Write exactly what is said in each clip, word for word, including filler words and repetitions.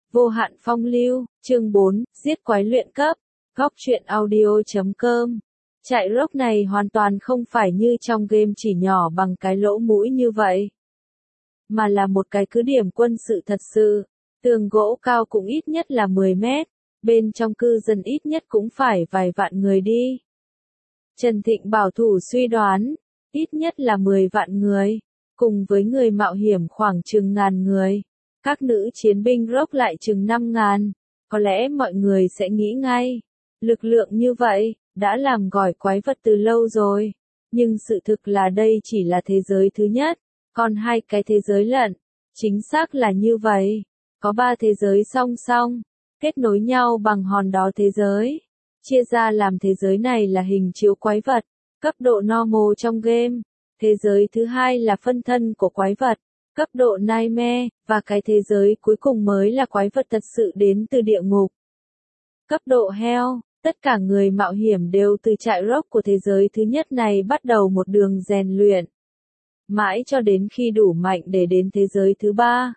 Vô hạn phong lưu, chương bốn, giết quái luyện cấp, góc truyện audio chấm com. Chạy rock này hoàn toàn không phải như trong game chỉ nhỏ bằng cái lỗ mũi như vậy, mà là một cái cứ điểm quân sự thật sự. Tường gỗ cao cũng ít nhất là mười mét, bên trong cư dân ít nhất cũng phải vài vạn người đi. Trần Thịnh bảo thủ suy đoán, ít nhất là mười vạn người, cùng với người mạo hiểm khoảng chừng ngàn người. Các nữ chiến binh rock lại chừng năm ngàn, có lẽ mọi người sẽ nghĩ ngay, lực lượng như vậy, đã làm gỏi quái vật từ lâu rồi. Nhưng sự thực là đây chỉ là thế giới thứ nhất, còn hai cái thế giới lận. Chính xác là như vậy, có ba thế giới song song, kết nối nhau bằng hòn đá thế giới. Chia ra làm thế giới này là hình chiếu quái vật, cấp độ normal trong game. Thế giới thứ hai là phân thân của quái vật, cấp độ nightmare, và cái thế giới cuối cùng mới là quái vật thật sự đến từ địa ngục. Cấp độ hell, tất cả người mạo hiểm đều từ trại rock của thế giới thứ nhất này bắt đầu một đường rèn luyện. Mãi cho đến khi đủ mạnh để đến thế giới thứ ba.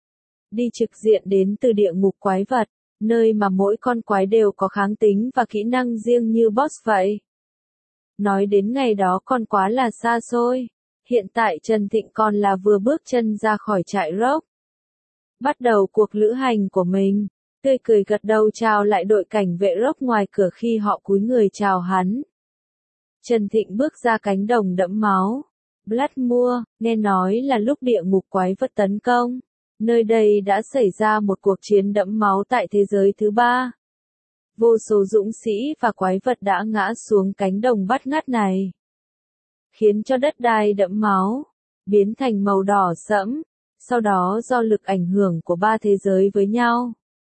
Đi trực diện đến từ địa ngục quái vật, nơi mà mỗi con quái đều có kháng tính và kỹ năng riêng như boss vậy. Nói đến ngày đó còn quá là xa xôi. Hiện tại Trần Thịnh còn là vừa bước chân ra khỏi trại rock. Bắt đầu cuộc lữ hành của mình, tươi cười gật đầu chào lại đội cảnh vệ rock ngoài cửa khi họ cúi người chào hắn. Trần Thịnh bước ra cánh đồng đẫm máu. Bloodmoor, nghe nói là lúc địa ngục quái vật tấn công. Nơi đây đã xảy ra một cuộc chiến đẫm máu tại thế giới thứ ba. Vô số dũng sĩ và quái vật đã ngã xuống cánh đồng bát ngát này, khiến cho đất đai đẫm máu, biến thành màu đỏ sẫm, sau đó do lực ảnh hưởng của ba thế giới với nhau.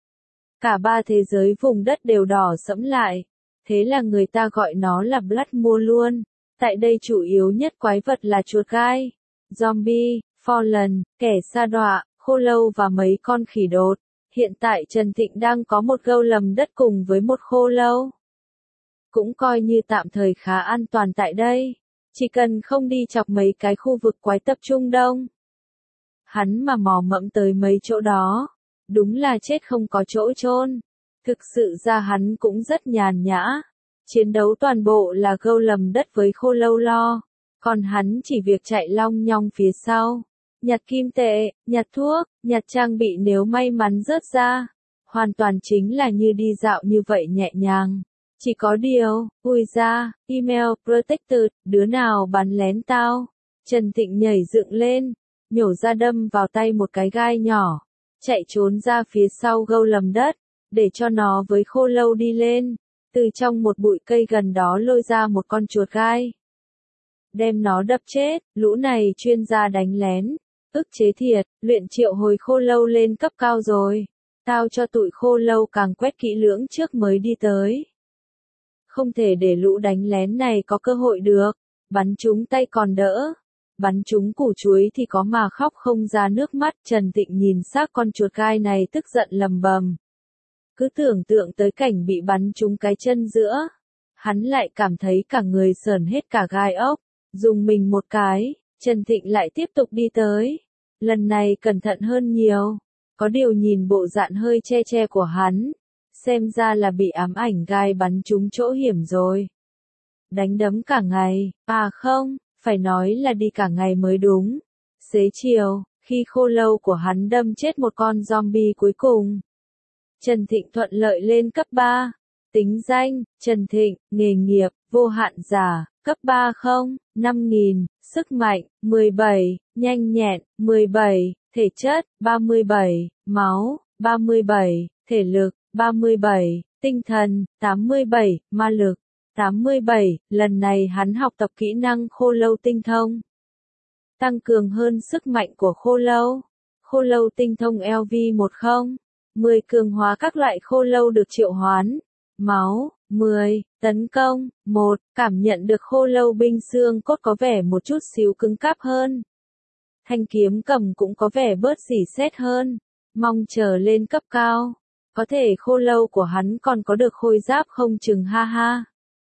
Cả ba thế giới vùng đất đều đỏ sẫm lại, thế là người ta gọi nó là Bloodmoor luôn. Tại đây chủ yếu nhất quái vật là chuột gai, zombie, fallen, kẻ sa đọa, khô lâu và mấy con khỉ đột. Hiện tại Trần Thịnh đang có một golem đất cùng với một khô lâu. Cũng coi như tạm thời khá an toàn tại đây. Chỉ cần không đi chọc mấy cái khu vực quái tập trung đông. Hắn mà mò mẫm tới mấy chỗ đó, đúng là chết không có chỗ chôn. Thực sự ra hắn cũng rất nhàn nhã. Chiến đấu toàn bộ là golem đất với khô lâu lo. Còn hắn chỉ việc chạy long nhong phía sau. Nhặt kim tệ, nhặt thuốc, nhặt trang bị nếu may mắn rớt ra. Hoàn toàn chính là như đi dạo như vậy nhẹ nhàng. Chỉ có điều, ui ra, email protected, đứa nào bắn lén tao. Trần Thịnh nhảy dựng lên, nhổ ra đâm vào tay một cái gai nhỏ, chạy trốn ra phía sau golem đất, để cho nó với khô lâu đi lên, từ trong một bụi cây gần đó lôi ra một con chuột gai. Đem nó đập chết, lũ này chuyên gia đánh lén, ức chế thiệt, luyện triệu hồi khô lâu lên cấp cao rồi. Tao cho tụi khô lâu càng quét kỹ lưỡng trước mới đi tới. Không thể để lũ đánh lén này có cơ hội được, bắn chúng tay còn đỡ, bắn chúng củ chuối thì có mà khóc không ra nước mắt. Trần Thịnh nhìn xác con chuột gai này tức giận lầm bầm. Cứ tưởng tượng tới cảnh bị bắn trúng cái chân giữa, hắn lại cảm thấy cả người sởn hết cả gai ốc, dùng mình một cái, Trần Thịnh lại tiếp tục đi tới. Lần này cẩn thận hơn nhiều, có điều nhìn bộ dạng hơi che che của hắn, xem ra là bị ám ảnh gai bắn trúng chỗ hiểm rồi. Đánh đấm cả ngày, à không, phải nói là đi cả ngày mới đúng. Xế chiều, khi khô lâu của hắn đâm chết một con zombie cuối cùng, Trần Thịnh thuận lợi lên cấp ba. Tính danh, Trần Thịnh, nghề nghiệp, vô hạn giả, cấp ba không, năm nghìn, sức mạnh, mười bảy, nhanh nhẹn, mười bảy, thể chất, ba mươi bảy, máu, ba mươi bảy, thể lực, ba mươi bảy, tinh thần, tám mươi bảy, ma lực, tám mươi bảy. Lần này hắn học tập kỹ năng khô lâu tinh thông, tăng cường hơn sức mạnh của khô lâu. Khô lâu tinh thông L V mười, mười cường hóa các loại khô lâu được triệu hoán. Máu, mười, tấn công, một, cảm nhận được khô lâu binh xương cốt có vẻ một chút xíu cứng cáp hơn. Thanh kiếm cầm cũng có vẻ bớt rỉ sét hơn, mong chờ lên cấp cao. Có thể khô lâu của hắn còn có được khôi giáp không chừng ha ha.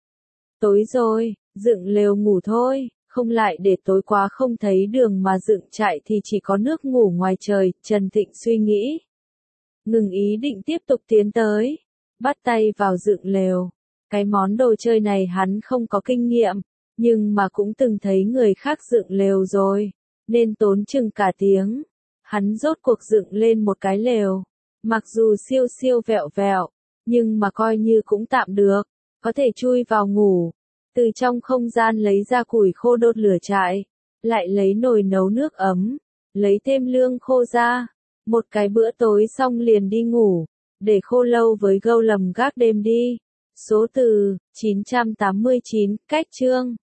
Tối rồi, dựng lều ngủ thôi, không lại để tối quá không thấy đường mà dựng trại thì chỉ có nước ngủ ngoài trời, Trần Thịnh suy nghĩ. ngừng ý định tiếp tục tiến tới, bắt tay vào dựng lều. Cái món đồ chơi này hắn không có kinh nghiệm, nhưng mà cũng từng thấy người khác dựng lều rồi, nên tốn chừng cả tiếng. Hắn rốt cuộc dựng lên một cái lều, mặc dù siêu siêu vẹo vẹo, nhưng mà coi như cũng tạm được, có thể chui vào ngủ. Từ trong không gian lấy ra củi khô đốt lửa trại, lại lấy nồi nấu nước ấm, lấy thêm lương khô ra. Một cái bữa tối xong liền đi ngủ, để khô lâu với gâu lầm gác đêm đi. Số từ chín trăm tám mươi chín, cách chương.